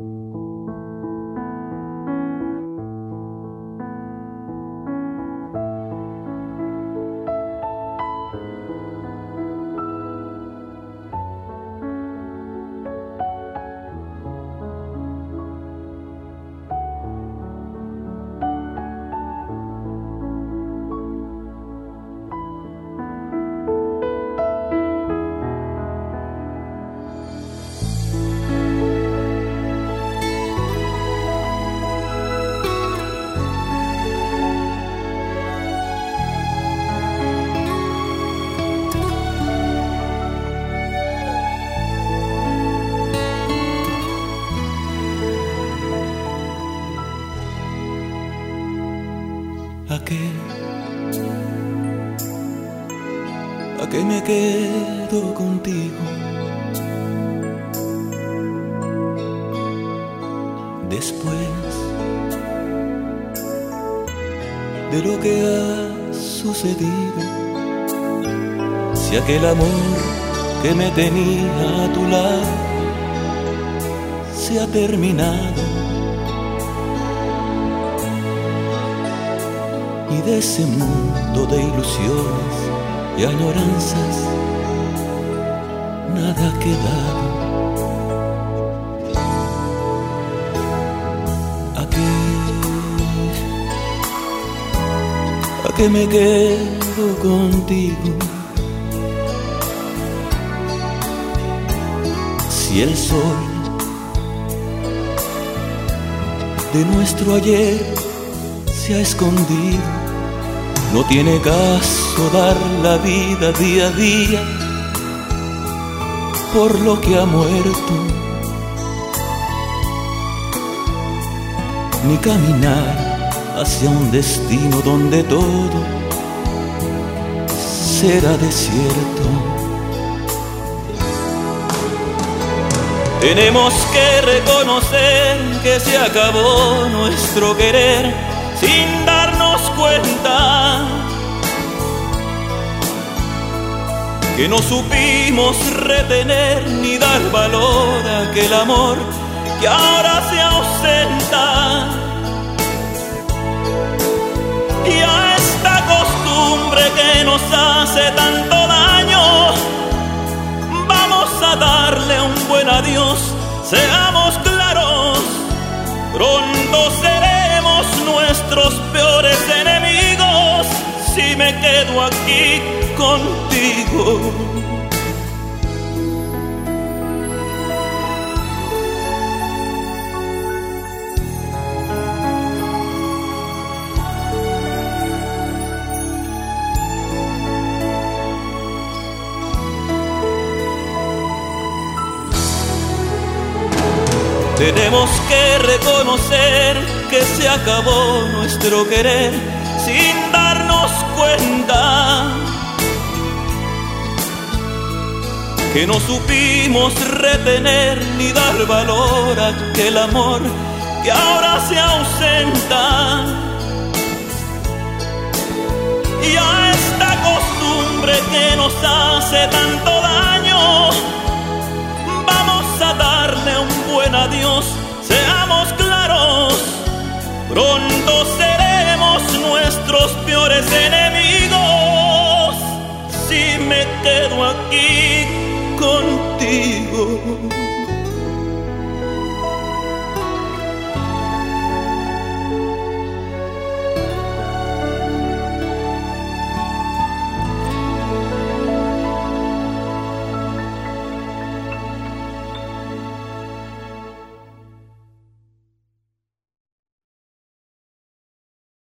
¿A qué me quedo contigo? Después de lo que ha sucedido, si aquel amor que me tenía a tu lado se ha terminado, y de ese mundo de ilusiones y añoranzas nada ha quedado. ¿A qué me quedo contigo? Si el sol de nuestro ayer se ha escondido, no tiene caso dar la vida día a día por lo que ha muerto, ni caminar hacia un destino donde todo será desierto. Tenemos que reconocer que se acabó nuestro querer sin darnos cuenta, que no supimos retener ni dar valor a aquel amor que ahora se ausenta. Y a esta costumbre que nos hace tanto daño, vamos a darle un buen adiós. Seamos claros, pronto seremos nuestros peores enemigos si me quedo aquí contigo. Tenemos que reconocer que se acabó nuestro querer sin darnos cuenta, que no supimos retener ni dar valor a aquel amor que ahora se ausenta. Y a esta costumbre que nos hace tanto daño, vamos a darle un buen adiós. Seamos claros, pronto seremos nuestros peores enemigos si me quedo aquí contigo.